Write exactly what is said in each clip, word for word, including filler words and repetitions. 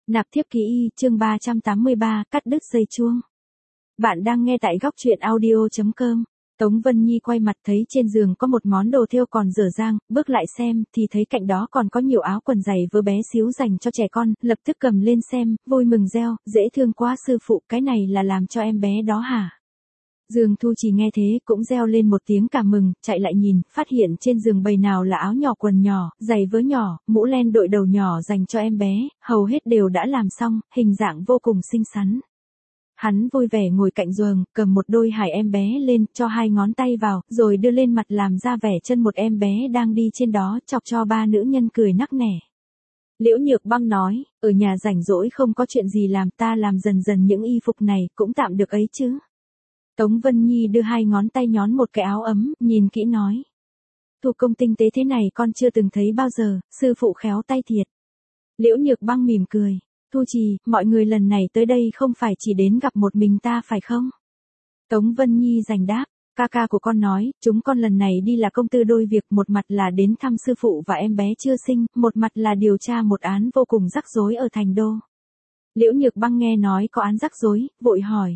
Nạp thiếp ký y, chương ba trăm tám mươi ba, cắt đứt dây chuông. Bạn đang nghe tại góc truyện audio chấm com. Tống Vân Nhi quay mặt thấy trên giường có một món đồ thêu còn dở dang, bước lại xem thì thấy cạnh đó còn có nhiều áo quần giày vớ bé xíu dành cho trẻ con, lập tức cầm lên xem, vui mừng reo, dễ thương quá sư phụ, cái này là làm cho em bé đó hả? Dương Thu Trì nghe thế cũng reo lên một tiếng cảm mừng, chạy lại nhìn, phát hiện trên giường bày nào là áo nhỏ quần nhỏ, giày vớ nhỏ, mũ len đội đầu nhỏ dành cho em bé, hầu hết đều đã làm xong, hình dạng vô cùng xinh xắn. Hắn vui vẻ ngồi cạnh giường, cầm một đôi hài em bé lên, cho hai ngón tay vào, rồi đưa lên mặt làm ra vẻ chân một em bé đang đi trên đó, chọc cho ba nữ nhân cười nắc nẻ. Liễu Nhược Băng nói, ở nhà rảnh rỗi không có chuyện gì làm, ta làm dần dần những y phục này, cũng tạm được ấy chứ. Tống Vân Nhi đưa hai ngón tay nhón một cái áo ấm, nhìn kỹ nói. Thủ công tinh tế thế này con chưa từng thấy bao giờ, sư phụ khéo tay thiệt. Liễu Nhược Băng mỉm cười. Thu Trì, mọi người lần này tới đây không phải chỉ đến gặp một mình ta phải không? Tống Vân Nhi giành đáp. Ca ca của con nói, chúng con lần này đi là công tư đôi việc, một mặt là đến thăm sư phụ và em bé chưa sinh, một mặt là điều tra một án vô cùng rắc rối ở thành đô. Liễu Nhược Băng nghe nói có án rắc rối, vội hỏi.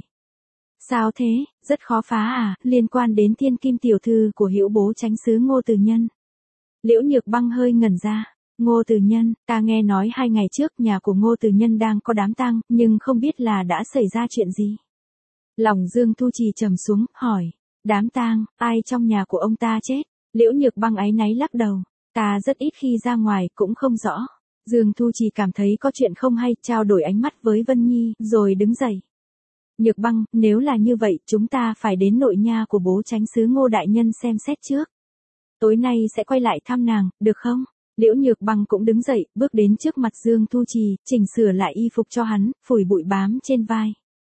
Sao thế, rất khó phá à, liên quan đến thiên kim tiểu thư của Hữu Bố Chánh Xứ Ngô Từ Nhân. Liễu Nhược Băng hơi ngẩn ra. Ngô Từ Nhân, ta nghe nói hai ngày trước nhà của Ngô Từ Nhân đang có đám tang, nhưng không biết là đã xảy ra chuyện gì. Lòng Dương Thu Trì trầm xuống, hỏi. Đám tang, ai trong nhà của ông ta chết? Liễu Nhược Băng áy náy lắc đầu. Ta rất ít khi ra ngoài, cũng không rõ. Dương Thu Trì cảm thấy có chuyện không hay, trao đổi ánh mắt với Vân Nhi, rồi đứng dậy. Nhược Băng, nếu là như vậy, chúng ta phải đến nội nha của Bố Chánh Xứ Ngô đại nhân xem xét trước. Tối nay sẽ quay lại thăm nàng, được không? Liễu Nhược Băng cũng đứng dậy, bước đến trước mặt Dương Thu Trì, chỉnh sửa lại y phục cho hắn, phủi bụi bám trên vai.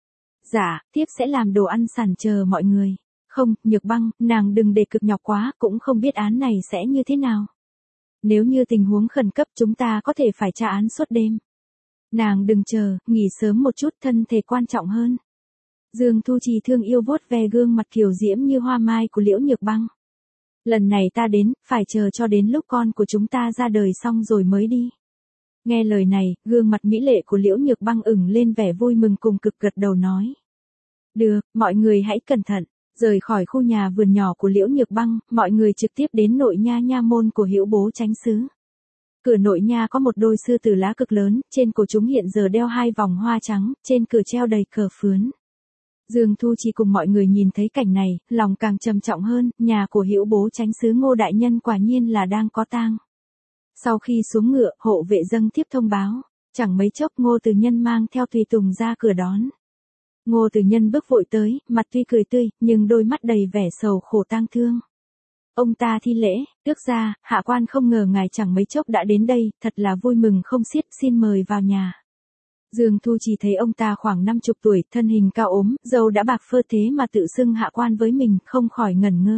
Dạ, tiếp sẽ làm đồ ăn sẵn chờ mọi người. Không, Nhược Băng, nàng đừng để cực nhọc quá, cũng không biết án này sẽ như thế nào. Nếu như tình huống khẩn cấp chúng ta có thể phải tra án suốt đêm. Nàng đừng chờ, nghỉ sớm một chút, thân thể quan trọng hơn. Dương Thu Trì thương yêu vuốt ve gương mặt kiều diễm như hoa mai của Liễu Nhược Băng. Lần này ta đến, phải chờ cho đến lúc con của chúng ta ra đời xong rồi mới đi. Nghe lời này, gương mặt mỹ lệ của Liễu Nhược Băng ửng lên vẻ vui mừng cùng cực gật đầu nói. Được, mọi người hãy cẩn thận. Rời khỏi khu nhà vườn nhỏ của Liễu Nhược Băng, mọi người trực tiếp đến nội nha nha môn của Hữu Bố Chánh Xứ. Cửa nội nha có một đôi sư tử lá cực lớn, trên cổ chúng hiện giờ đeo hai vòng hoa trắng, trên cửa treo đầy cờ phướn. Dương Thu Trì cùng mọi người nhìn thấy cảnh này, lòng càng trầm trọng hơn, nhà của Hữu Bố Chánh Xứ Ngô đại nhân quả nhiên là đang có tang. Sau khi xuống ngựa, hộ vệ dâng thiếp thông báo, chẳng mấy chốc Ngô Từ Nhân mang theo tùy tùng ra cửa đón. Ngô Từ Nhân bước vội tới, mặt tuy cười tươi, nhưng đôi mắt đầy vẻ sầu khổ tang thương. Ông ta thi lễ, tước gia, hạ quan không ngờ ngài chẳng mấy chốc đã đến đây, thật là vui mừng không xiết, xin mời vào nhà. Dương Thu Trì thấy ông ta khoảng năm chục tuổi, thân hình cao ốm, râu đã bạc phơ thế mà tự xưng hạ quan với mình, không khỏi ngẩn ngơ.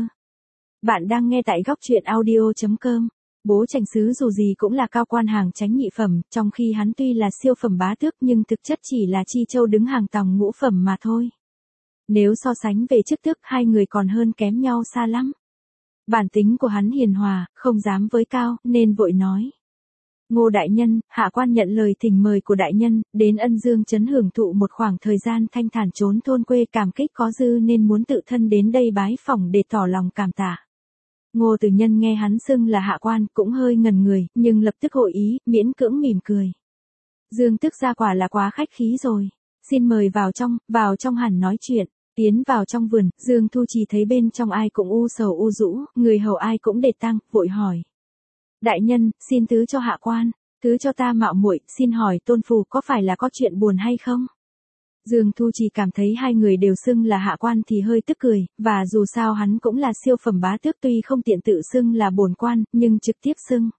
Bạn đang nghe tại góc truyện audio chấm com. Bố Chánh Xứ dù gì cũng là cao quan hàng chánh nhị phẩm, trong khi hắn tuy là siêu phẩm bá tước nhưng thực chất chỉ là chi châu đứng hàng tòng ngũ phẩm mà thôi. Nếu so sánh về chức tước, hai người còn hơn kém nhau xa lắm. Bản tính của hắn hiền hòa, không dám với cao, nên vội nói. Ngô đại nhân, hạ quan nhận lời thỉnh mời của đại nhân, đến Ân Dương trấn hưởng thụ một khoảng thời gian thanh thản trốn thôn quê, cảm kích có dư nên muốn tự thân đến đây bái phỏng để tỏ lòng cảm tạ. Ngô Từ Nhân nghe hắn xưng là hạ quan cũng hơi ngần người, nhưng lập tức hội ý, miễn cưỡng mỉm cười. Dương tước gia quả là quá khách khí rồi. Xin mời vào trong, vào trong hẳn nói chuyện. Tiến vào trong vườn, Dương Thu Trì thấy bên trong ai cũng u sầu u rũ, người hầu ai cũng để tang, vội hỏi. Đại nhân, xin thứ cho hạ quan, thứ cho ta mạo muội, xin hỏi tôn phù có phải là có chuyện buồn hay không? Dương Thu Trì cảm thấy hai người đều xưng là hạ quan thì hơi tức cười, và dù sao hắn cũng là siêu phẩm bá tước, tuy không tiện tự xưng là bổn quan, nhưng trực tiếp xưng.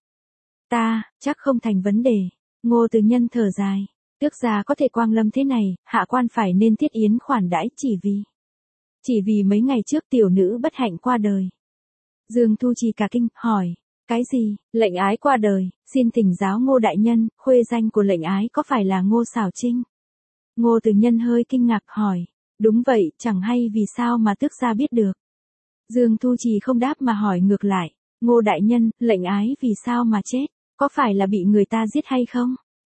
Ta, chắc không thành vấn đề. Ngô Từ Nhân thở dài. Tước gia có thể quang lâm thế này, hạ quan phải nên thiết yến khoản đãi chỉ vì. Chỉ vì mấy ngày trước tiểu nữ bất hạnh qua đời. Dương Thu Trì cả kinh, hỏi. Cái gì, lệnh ái qua đời, xin thỉnh giáo Ngô đại nhân, khuê danh của lệnh ái có phải là Ngô Xảo Trinh? Ngô Từ Nhân hơi kinh ngạc hỏi, đúng vậy, chẳng hay vì sao mà tước gia biết được. Dương Thu Trì không đáp mà hỏi ngược lại, Ngô đại nhân, lệnh ái vì sao mà chết, có phải là bị người ta giết hay không?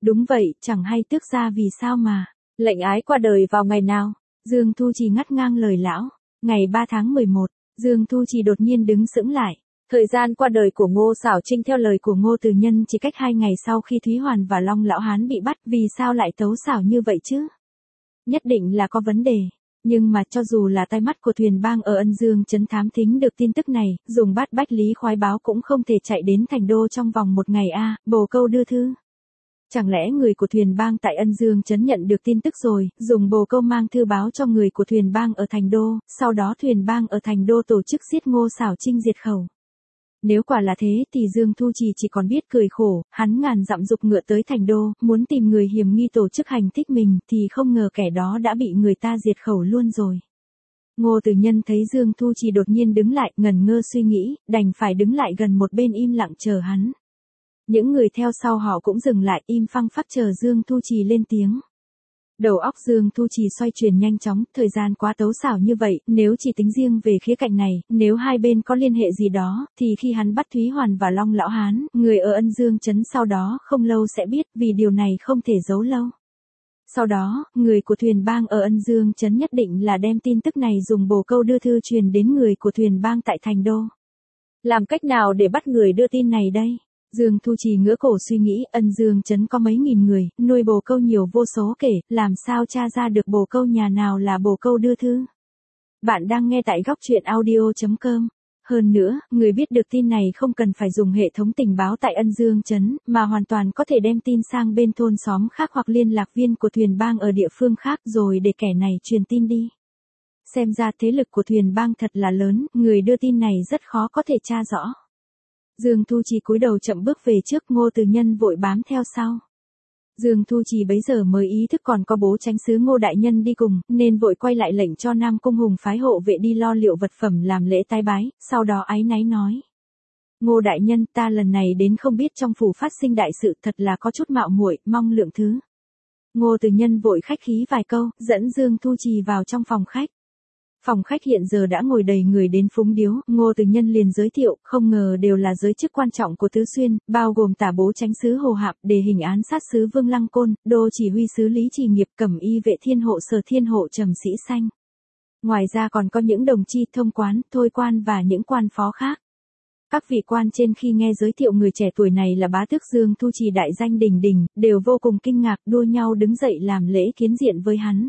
Đúng vậy, chẳng hay tước gia vì sao mà. Lệnh ái qua đời vào ngày nào? Dương Thu Trì ngắt ngang lời lão. Ngày ba tháng mười một, Dương Thu Trì đột nhiên đứng sững lại. Thời gian qua đời của Ngô Xảo Trinh theo lời của Ngô Từ Nhân chỉ cách hai ngày sau khi Thúy Hoàn và Long Lão Hán bị bắt, vì sao lại tấu xảo như vậy chứ? Nhất định là có vấn đề. Nhưng mà cho dù là tai mắt của Thuyền Bang ở Ân Dương trấn thám thính được tin tức này, dùng bát bách lý khoái báo cũng không thể chạy đến thành đô trong vòng một ngày a, à, bồ câu đưa thư. Chẳng lẽ người của Thuyền Bang tại Ân Dương trấn nhận được tin tức rồi, dùng bồ câu mang thư báo cho người của Thuyền Bang ở thành đô, sau đó Thuyền Bang ở thành đô tổ chức giết Ngô Xảo Trinh diệt khẩu. Nếu quả là thế thì Dương Thu Trì chỉ còn biết cười khổ, hắn ngàn dặm dục ngựa tới thành đô, muốn tìm người hiểm nghi tổ chức hành thích mình thì không ngờ kẻ đó đã bị người ta diệt khẩu luôn rồi. Ngô Từ Nhân thấy Dương Thu Trì đột nhiên đứng lại, ngẩn ngơ suy nghĩ, đành phải đứng lại gần một bên im lặng chờ hắn. Những người theo sau họ cũng dừng lại im phăng phắc chờ Dương Thu Trì lên tiếng. Đầu óc Dương Thu Trì xoay chuyển nhanh chóng, thời gian quá tấu xảo như vậy, nếu chỉ tính riêng về khía cạnh này, nếu hai bên có liên hệ gì đó, thì khi hắn bắt Thúy Hoàn và Long Lão Hán, người ở Ân Dương trấn sau đó không lâu sẽ biết, vì điều này không thể giấu lâu. Sau đó, người của Thuyền Bang ở Ân Dương trấn nhất định là đem tin tức này dùng bồ câu đưa thư truyền đến người của Thuyền Bang tại thành đô. Làm cách nào để bắt người đưa tin này đây? Dương Thu Trì ngửa cổ suy nghĩ, Ân Dương trấn có mấy nghìn người, nuôi bồ câu nhiều vô số kể, làm sao tra ra được bồ câu nhà nào là bồ câu đưa thư. Bạn đang nghe tại góc truyện audio chấm com. Hơn nữa, người biết được tin này không cần phải dùng hệ thống tình báo tại Ân Dương trấn, mà hoàn toàn có thể đem tin sang bên thôn xóm khác hoặc liên lạc viên của Thuyền Bang ở địa phương khác rồi để kẻ này truyền tin đi. Xem ra thế lực của Thuyền Bang thật là lớn, người đưa tin này rất khó có thể tra rõ. Dương Thu Trì cúi đầu chậm bước về trước, Ngô Từ Nhân vội bám theo sau. Dương Thu Trì bấy giờ mới ý thức còn có bố chánh sứ Ngô Đại Nhân đi cùng, nên vội quay lại lệnh cho Nam Cung Hùng phái hộ vệ đi lo liệu vật phẩm làm lễ tái bái, sau đó áy náy nói. Ngô Đại Nhân, ta lần này đến không biết trong phủ phát sinh đại sự, thật là có chút mạo muội, mong lượng thứ. Ngô Từ Nhân vội khách khí vài câu, dẫn Dương Thu Trì vào trong phòng khách. Phòng khách hiện giờ đã ngồi đầy người đến phúng điếu, Ngô Từ Nhân liền giới thiệu, không ngờ đều là giới chức quan trọng của Tứ Xuyên, bao gồm tả bố chánh sứ Hồ Hạp, đề hình án sát sứ Vương Lăng Côn, đô chỉ huy sứ Lý Trì Nghiệp, cẩm y vệ thiên hộ Sở Thiên hộ Trầm Sĩ Xanh. Ngoài ra còn có những đồng chi thông quán, thôi quan và những quan phó khác. Các vị quan trên khi nghe giới thiệu người trẻ tuổi này là bá tước Dương Thu Trì đại danh đình đình, đều vô cùng kinh ngạc, đua nhau đứng dậy làm lễ kiến diện với hắn.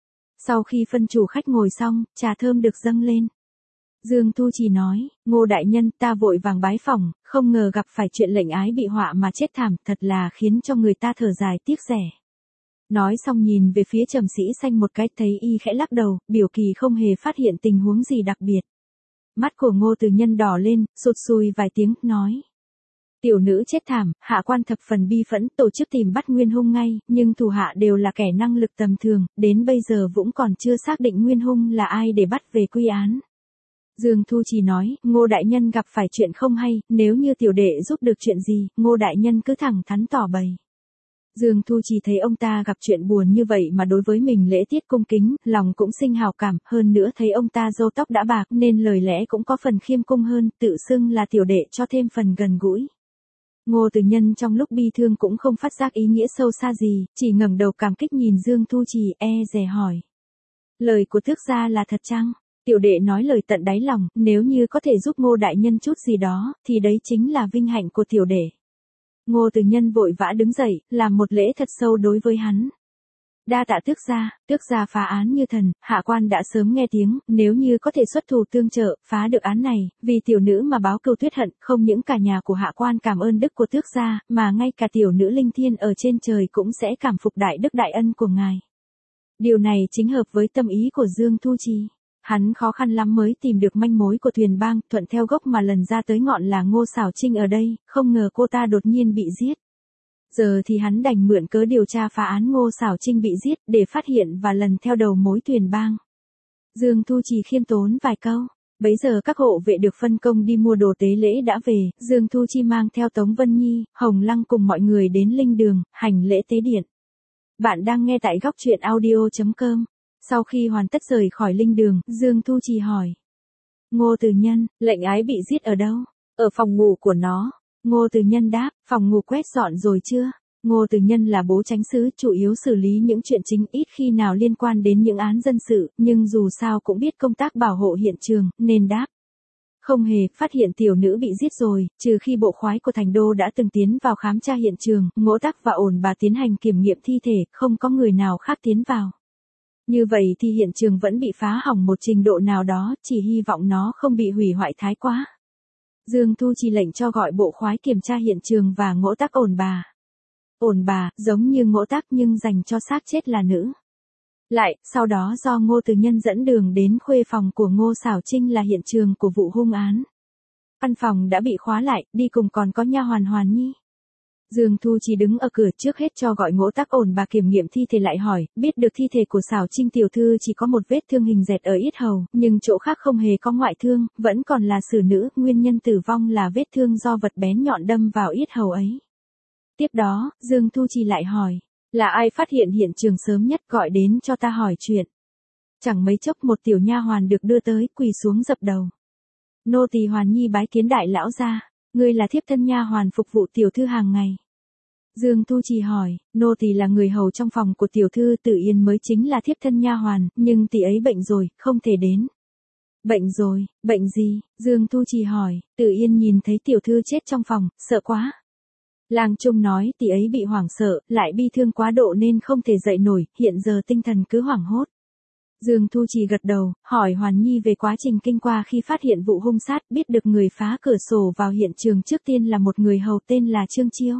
Sau khi phân chủ khách ngồi xong, trà thơm được dâng lên. Dương Thu Trì nói, Ngô Đại Nhân, ta vội vàng bái phỏng, không ngờ gặp phải chuyện lệnh ái bị họa mà chết thảm, thật là khiến cho người ta thở dài tiếc rẻ. Nói xong nhìn về phía Trầm Sĩ Xanh một cái, thấy y khẽ lắc đầu, biểu kỳ không hề phát hiện tình huống gì đặc biệt. Mắt của Ngô Từ Nhân đỏ lên, sụt sùi vài tiếng, nói. Tiểu nữ chết thảm, hạ quan thập phần bi phẫn, tổ chức tìm bắt nguyên hung ngay, nhưng thủ hạ đều là kẻ năng lực tầm thường, đến bây giờ cũng còn chưa xác định nguyên hung là ai để bắt về quy án. Dương Thu Trì nói, Ngô Đại Nhân gặp phải chuyện không hay, nếu như tiểu đệ giúp được chuyện gì, Ngô Đại Nhân cứ thẳng thắn tỏ bày. Dương Thu Trì thấy ông ta gặp chuyện buồn như vậy mà đối với mình lễ tiết cung kính, lòng cũng sinh hào cảm, hơn nữa thấy ông ta râu tóc đã bạc nên lời lẽ cũng có phần khiêm cung hơn, tự xưng là tiểu đệ cho thêm phần gần gũi. Ngô Từ Nhân trong lúc bi thương cũng không phát giác ý nghĩa sâu xa gì, chỉ ngẩng đầu cảm kích nhìn Dương Thu Trì, e dè hỏi. Lời của tước gia là thật chăng? Tiểu đệ nói lời tận đáy lòng, nếu như có thể giúp Ngô Đại Nhân chút gì đó, thì đấy chính là vinh hạnh của tiểu đệ. Ngô Từ Nhân vội vã đứng dậy, làm một lễ thật sâu đối với hắn. Đa tạ tước gia, tước gia phá án như thần, hạ quan đã sớm nghe tiếng, nếu như có thể xuất thủ tương trợ, phá được án này, vì tiểu nữ mà báo cừu tuyết hận, không những cả nhà của hạ quan cảm ơn đức của tước gia, mà ngay cả tiểu nữ linh thiên ở trên trời cũng sẽ cảm phục đại đức đại ân của ngài. Điều này chính hợp với tâm ý của Dương Thu Trì. Hắn khó khăn lắm mới tìm được manh mối của Thuyền Bang, thuận theo gốc mà lần ra tới ngọn là Ngô Xảo Trinh ở đây, không ngờ cô ta đột nhiên bị giết. Giờ thì hắn đành mượn cớ điều tra phá án Ngô Xảo Trinh bị giết để phát hiện và lần theo đầu mối Thuyền Bang. Dương Thu Trì khiêm tốn vài câu. Bấy giờ các hộ vệ được phân công đi mua đồ tế lễ đã về, Dương Thu Chi mang theo Tống Vân Nhi, Hồng Lăng cùng mọi người đến linh đường, hành lễ tế điện. Bạn đang nghe tại góc truyện audio chấm com. Sau khi hoàn tất rời khỏi linh đường, Dương Thu Trì hỏi. Ngô Từ Nhân, lệnh ái bị giết ở đâu? Ở phòng ngủ của nó. Ngô Từ Nhân đáp, phòng ngủ quét dọn rồi chưa? Ngô Từ Nhân là bố chánh xứ, chủ yếu xử lý những chuyện chính, ít khi nào liên quan đến những án dân sự, nhưng dù sao cũng biết công tác bảo hộ hiện trường, nên đáp. Không hề, phát hiện tiểu nữ bị giết rồi, trừ khi bộ khoái của thành đô đã từng tiến vào khám tra hiện trường, Ngỗ Tắc và Ổn Bà tiến hành kiểm nghiệm thi thể, không có người nào khác tiến vào. Như vậy thì hiện trường vẫn bị phá hỏng một trình độ nào đó, chỉ hy vọng nó không bị hủy hoại thái quá. Dương Thu Trì lệnh cho gọi bộ khoái kiểm tra hiện trường và Ngỗ Tắc Ổn Bà. Ổn Bà, giống như Ngỗ Tắc nhưng dành cho xác chết là nữ. Lại, sau đó do Ngô Từ Nhân dẫn đường đến khuê phòng của Ngô Xảo Trinh là hiện trường của vụ hung án. Căn phòng đã bị khóa lại, đi cùng còn có nha hoàn Hoàn Nhi. Dương Thu Trì đứng ở cửa, trước hết cho gọi Ngỗ Tắc Ổn Bà kiểm nghiệm thi thể, lại hỏi, biết được thi thể của Xảo Trinh tiểu thư chỉ có một vết thương hình dẹt ở yết hầu, nhưng chỗ khác không hề có ngoại thương, vẫn còn là xử nữ, nguyên nhân tử vong là vết thương do vật bén nhọn đâm vào yết hầu ấy. Tiếp đó, Dương Thu Trì lại hỏi, là ai phát hiện hiện trường sớm nhất, gọi đến cho ta hỏi chuyện. Chẳng mấy chốc một tiểu nha hoàn được đưa tới, quỳ xuống dập đầu. Nô tỳ Hoàn Nhi bái kiến đại lão gia, ngươi là thiếp thân nha hoàn phục vụ tiểu thư hàng ngày. Dương Thu Trì hỏi, nô tỳ là người hầu trong phòng của tiểu thư, Tử Yên mới chính là thiếp thân nha hoàn, nhưng tỷ ấy bệnh rồi, không thể đến. Bệnh rồi, bệnh gì? Dương Thu Trì hỏi, Tử Yên nhìn thấy tiểu thư chết trong phòng, sợ quá. Lang Trung nói tỷ ấy bị hoảng sợ, lại bi thương quá độ nên không thể dậy nổi, hiện giờ tinh thần cứ hoảng hốt. Dương Thu Trì gật đầu, hỏi Hoàn Nhi về quá trình kinh qua khi phát hiện vụ hung sát, biết được người phá cửa sổ vào hiện trường trước tiên là một người hầu tên là Trương Chiêu.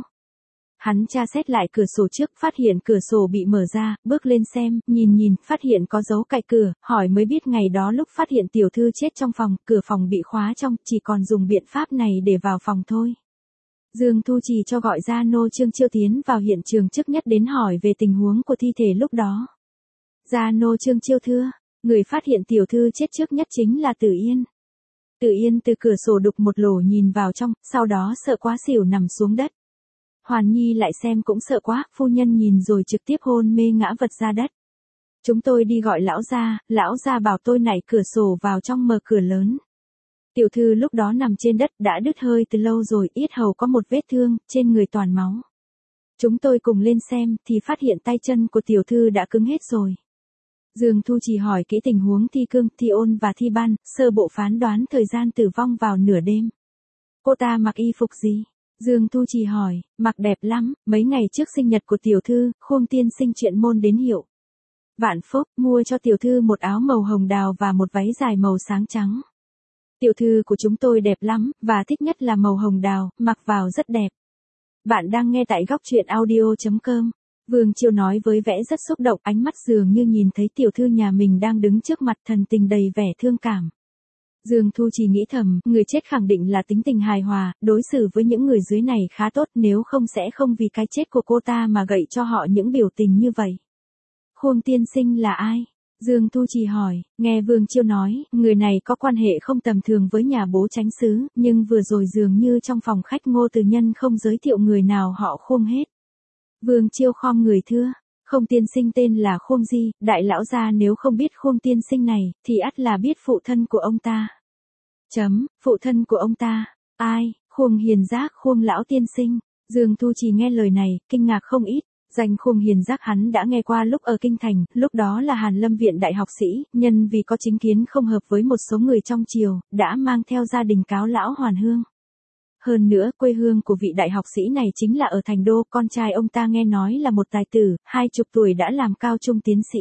Hắn tra xét lại cửa sổ trước, phát hiện cửa sổ bị mở ra, bước lên xem, nhìn nhìn, phát hiện có dấu cạy cửa, hỏi mới biết ngày đó lúc phát hiện tiểu thư chết trong phòng, cửa phòng bị khóa trong, chỉ còn dùng biện pháp này để vào phòng thôi. Dương Thu Trì cho gọi gia nô Trương Chiêu tiến vào hiện trường trước nhất đến hỏi về tình huống của thi thể lúc đó. Gia nô Trương Chiêu thưa, người phát hiện tiểu thư chết trước nhất chính là Tử Yên. Tử Yên từ cửa sổ đục một lỗ nhìn vào trong, sau đó sợ quá xỉu nằm xuống đất. Hoàn Nhi lại xem cũng sợ quá, phu nhân nhìn rồi trực tiếp hôn mê ngã vật ra đất. Chúng tôi đi gọi lão gia, lão gia bảo tôi nảy cửa sổ vào trong, mở cửa lớn. Tiểu thư lúc đó nằm trên đất đã đứt hơi từ lâu rồi, yết hầu có một vết thương, trên người toàn máu. Chúng tôi cùng lên xem thì phát hiện tay chân của tiểu thư đã cứng hết rồi. Dương Thu Trì hỏi kỹ tình huống thi cương, thi ôn và thi ban, sơ bộ phán đoán thời gian tử vong vào nửa đêm. Cô ta mặc y phục gì? Dương Thu Trì hỏi, mặc đẹp lắm, mấy ngày trước sinh nhật của tiểu thư, Khuông tiên sinh chuyện môn đến hiệu Vạn Phúc mua cho tiểu thư một áo màu hồng đào và một váy dài màu sáng trắng. Tiểu thư của chúng tôi đẹp lắm, và thích nhất là màu hồng đào, mặc vào rất đẹp. Bạn đang nghe tại góc truyện audio chấm com. Vương Chiêu nói với vẻ rất xúc động, ánh mắt dường như nhìn thấy tiểu thư nhà mình đang đứng trước mặt, thần tình đầy vẻ thương cảm. Dương Thu Trì nghĩ thầm, người chết khẳng định là tính tình hài hòa, đối xử với những người dưới này khá tốt, nếu không sẽ không vì cái chết của cô ta mà gậy cho họ những biểu tình như vậy. Khuông tiên sinh là ai? Dương Thu Trì hỏi, nghe Vương Chiêu nói, người này có quan hệ không tầm thường với nhà bố chánh xứ, nhưng vừa rồi dường như trong phòng khách Ngô Từ Nhân không giới thiệu người nào họ Khuông hết. Vương Chiêu khom người thưa, Khuông tiên sinh tên là Khuông Di, đại lão gia nếu không biết Khuông tiên sinh này, thì ắt là biết phụ thân của ông ta. Chấm, phụ thân của ông ta, ai? Khuông Hiền Giác, Khuông lão tiên sinh. Dương Thu Trì nghe lời này, kinh ngạc không ít. Danh Khuông Hiền Giác hắn đã nghe qua lúc ở Kinh Thành, lúc đó là Hàn Lâm Viện đại học sĩ, nhân vì có chính kiến không hợp với một số người trong triều, đã mang theo gia đình cáo lão hoàn hương. Hơn nữa, quê hương của vị đại học sĩ này chính là ở Thành Đô, con trai ông ta nghe nói là một tài tử, hai chục tuổi đã làm cao trung tiến sĩ.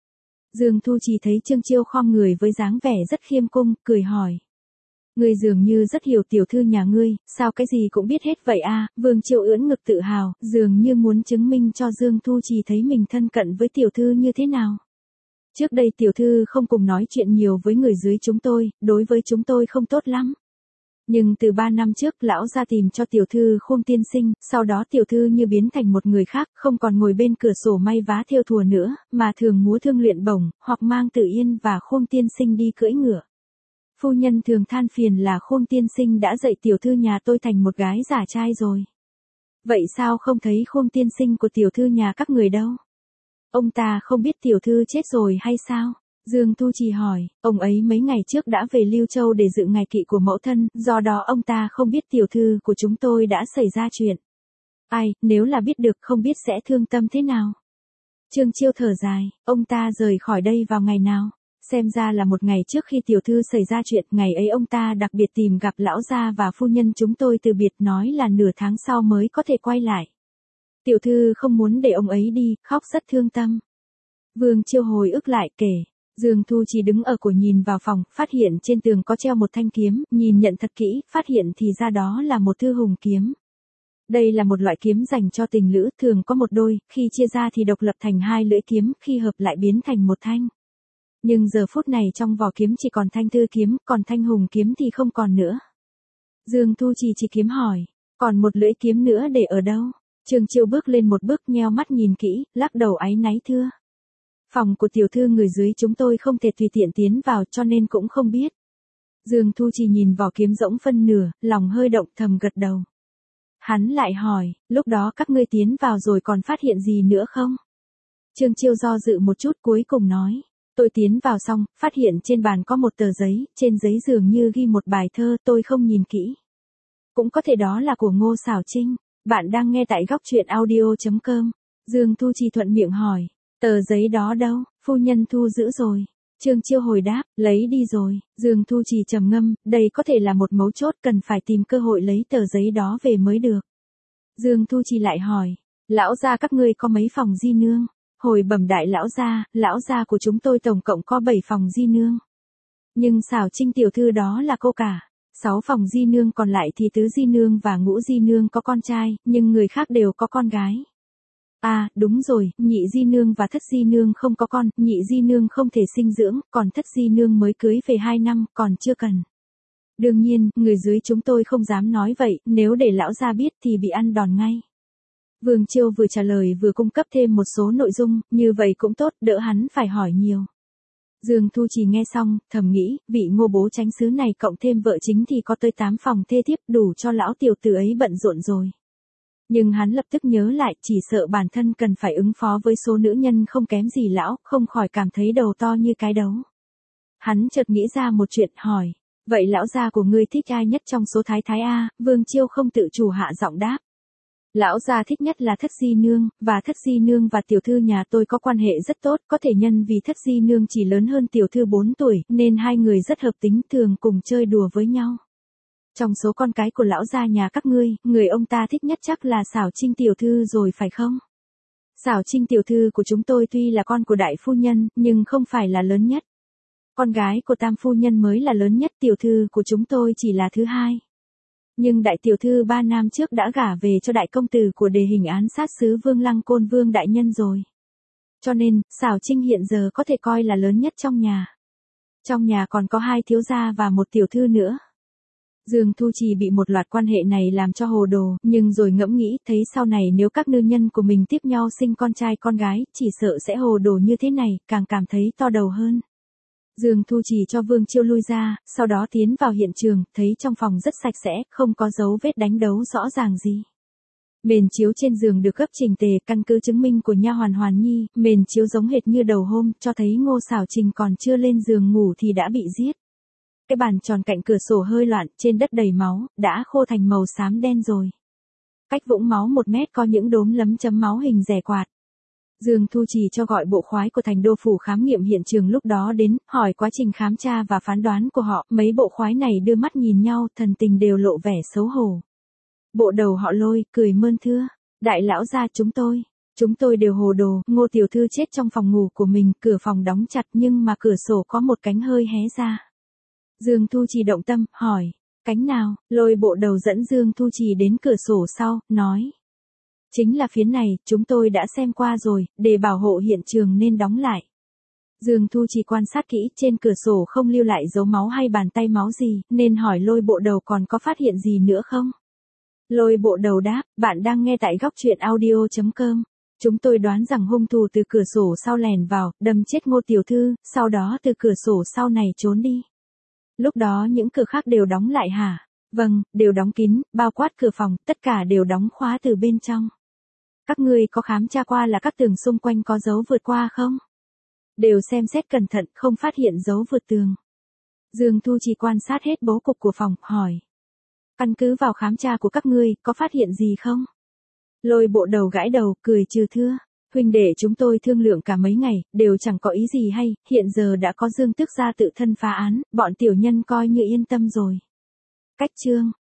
Dương Thu Trì thấy Trương Chiêu khom người với dáng vẻ rất khiêm cung, cười hỏi. Ngươi dường như rất hiểu tiểu thư nhà ngươi, sao cái gì cũng biết hết vậy a? Vương Chiêu ưỡn ngực tự hào, dường như muốn chứng minh cho Dương Thu Trì thấy mình thân cận với tiểu thư như thế nào. Trước đây tiểu thư không cùng nói chuyện nhiều với người dưới chúng tôi, đối với chúng tôi không tốt lắm. Nhưng từ ba năm trước lão ra tìm cho tiểu thư Khuông tiên sinh, sau đó tiểu thư như biến thành một người khác, không còn ngồi bên cửa sổ may vá thêu thùa nữa, mà thường múa thương luyện bổng, hoặc mang Tử Yên và Khuông tiên sinh đi cưỡi ngựa. Phu nhân thường than phiền là Khuông tiên sinh đã dạy tiểu thư nhà tôi thành một gái giả trai rồi. Vậy sao không thấy Khuông tiên sinh của tiểu thư nhà các người đâu? Ông ta không biết tiểu thư chết rồi hay sao? Dương Thu Trì hỏi, ông ấy mấy ngày trước đã về Lưu Châu để dự ngày kỵ của mẫu thân, do đó ông ta không biết tiểu thư của chúng tôi đã xảy ra chuyện. Ai, nếu là biết được không biết sẽ thương tâm thế nào. Trương Chiêu thở dài, ông ta rời khỏi đây vào ngày nào? Xem ra là một ngày trước khi tiểu thư xảy ra chuyện, ngày ấy ông ta đặc biệt tìm gặp lão gia và phu nhân chúng tôi từ biệt, nói là nửa tháng sau mới có thể quay lại. Tiểu thư không muốn để ông ấy đi, khóc rất thương tâm. Vương Chiêu hồi ức lại kể, Dương Thu Trì đứng ở cửa nhìn vào phòng, phát hiện trên tường có treo một thanh kiếm, nhìn nhận thật kỹ, phát hiện thì ra đó là một thư hùng kiếm. Đây là một loại kiếm dành cho tình lữ, thường có một đôi, khi chia ra thì độc lập thành hai lưỡi kiếm, khi hợp lại biến thành một thanh. Nhưng giờ phút này trong vỏ kiếm chỉ còn thanh thư kiếm, còn thanh hùng kiếm thì không còn nữa. Dương Thu Trì chỉ kiếm hỏi, còn một lưỡi kiếm nữa để ở đâu? Trương Chiêu bước lên một bước, nheo mắt nhìn kỹ, lắc đầu áy náy thưa. Phòng của tiểu thư người dưới chúng tôi không thể tùy tiện tiến vào cho nên cũng không biết. Dương Thu Trì nhìn vỏ kiếm rỗng phân nửa, lòng hơi động, thầm gật đầu. Hắn lại hỏi, lúc đó các ngươi tiến vào rồi còn phát hiện gì nữa không? Trương Chiêu do dự một chút cuối cùng nói, tôi tiến vào xong, phát hiện trên bàn có một tờ giấy, trên giấy dường như ghi một bài thơ, tôi không nhìn kỹ. Cũng có thể đó là của Ngô Xảo Trinh. Bạn đang nghe tại góc truyện audio chấm com. Dương Thu Trì thuận miệng hỏi, tờ giấy đó đâu, phu nhân thu giữ rồi. Trương Chiêu hồi đáp, lấy đi rồi. Dương Thu Trì trầm ngâm, đây có thể là một mấu chốt, cần phải tìm cơ hội lấy tờ giấy đó về mới được. Dương Thu Trì lại hỏi, lão gia các ngươi có mấy phòng di nương? Hồi bẩm đại lão gia, lão gia của chúng tôi tổng cộng có bảy phòng di nương. Nhưng Xảo Trinh tiểu thư đó là cô cả. Sáu phòng di nương còn lại thì tứ di nương và ngũ di nương có con trai, nhưng người khác đều có con gái. À, đúng rồi, nhị di nương và thất di nương không có con, nhị di nương không thể sinh dưỡng, còn thất di nương mới cưới về hai năm, còn chưa cần. Đương nhiên, người dưới chúng tôi không dám nói vậy, nếu để lão gia biết thì bị ăn đòn ngay. Vương Chiêu vừa trả lời vừa cung cấp thêm một số nội dung, như vậy cũng tốt, đỡ hắn phải hỏi nhiều. Dương Thu Trì nghe xong, thầm nghĩ, vị Ngô bố chánh xứ này cộng thêm vợ chính thì có tới tám phòng thê thiếp, đủ cho lão tiểu tử ấy bận rộn rồi. Nhưng hắn lập tức nhớ lại, chỉ sợ bản thân cần phải ứng phó với số nữ nhân không kém gì lão, không khỏi cảm thấy đầu to như cái đấu. Hắn chợt nghĩ ra một chuyện, hỏi, vậy lão gia của ngươi thích ai nhất trong số thái thái a? Vương Chiêu không tự chủ hạ giọng đáp. Lão gia thích nhất là thất di nương, và thất di nương và tiểu thư nhà tôi có quan hệ rất tốt, có thể nhân vì thất di nương chỉ lớn hơn tiểu thư bốn tuổi, nên hai người rất hợp tính, thường cùng chơi đùa với nhau. Trong số con cái của lão gia nhà các ngươi, người ông ta thích nhất chắc là Xảo Trinh tiểu thư rồi phải không? Xảo Trinh tiểu thư của chúng tôi tuy là con của đại phu nhân, nhưng không phải là lớn nhất. Con gái của tam phu nhân mới là lớn nhất, tiểu thư của chúng tôi chỉ là thứ hai. Nhưng đại tiểu thư ba năm trước đã gả về cho đại công tử của đề hình án sát sứ Vương Lăng Côn Vương đại nhân rồi. Cho nên, Xảo Trinh hiện giờ có thể coi là lớn nhất trong nhà. Trong nhà còn có hai thiếu gia và một tiểu thư nữa. Dương Thu Trì bị một loạt quan hệ này làm cho hồ đồ, nhưng rồi ngẫm nghĩ, thấy sau này nếu các nữ nhân của mình tiếp nhau sinh con trai con gái, chỉ sợ sẽ hồ đồ như thế này, càng cảm thấy to đầu hơn. Dương Thu Trì cho Vương Chiêu lui ra, sau đó tiến vào hiện trường, thấy trong phòng rất sạch sẽ, không có dấu vết đánh đấu rõ ràng gì. Mền chiếu trên giường được gấp chỉnh tề, căn cứ chứng minh của nha hoàn Hoàn Nhi, mền chiếu giống hệt như đầu hôm, cho thấy Ngô Xảo Trình còn chưa lên giường ngủ thì đã bị giết. Cái bàn tròn cạnh cửa sổ hơi loạn, trên đất đầy máu, đã khô thành màu xám đen rồi. Cách vũng máu một mét có những đốm lấm chấm máu hình rẻ quạt. Dương Thu Trì cho gọi bộ khoái của thành đô phủ khám nghiệm hiện trường lúc đó đến, hỏi quá trình khám tra và phán đoán của họ, mấy bộ khoái này đưa mắt nhìn nhau, thần tình đều lộ vẻ xấu hổ. Bộ đầu họ Lôi, cười mơn thưa, đại lão gia chúng tôi, chúng tôi đều hồ đồ, Ngô tiểu thư chết trong phòng ngủ của mình, cửa phòng đóng chặt nhưng mà cửa sổ có một cánh hơi hé ra. Dương Thu Trì động tâm, hỏi, cánh nào? Lôi bộ đầu dẫn Dương Thu Trì đến cửa sổ sau, nói. Chính là phía này, chúng tôi đã xem qua rồi, để bảo hộ hiện trường nên đóng lại. Dương Thu Trì quan sát kỹ, trên cửa sổ không lưu lại dấu máu hay bàn tay máu gì, nên hỏi lôi bộ đầu còn có phát hiện gì nữa không? Lôi bộ đầu đáp, bạn đang nghe tại góc truyện audio chấm com. Chúng tôi đoán rằng hung thủ từ cửa sổ sau lèn vào, đâm chết Ngô tiểu thư, sau đó từ cửa sổ sau này trốn đi. Lúc đó những cửa khác đều đóng lại hả? Vâng, đều đóng kín, bao quát cửa phòng, tất cả đều đóng khóa từ bên trong. Các ngươi có khám tra qua là các tường xung quanh có dấu vượt qua không? Đều xem xét cẩn thận, không phát hiện dấu vượt tường. Dương Thu Trì quan sát hết bố cục của phòng, hỏi. Căn cứ vào khám tra của các ngươi, có phát hiện gì không? Lôi bộ đầu gãi đầu, cười trừ thưa. Huynh đệ chúng tôi thương lượng cả mấy ngày, đều chẳng có ý gì hay, hiện giờ đã có Dương Tước gia tự thân phá án, bọn tiểu nhân coi như yên tâm rồi. Cách chương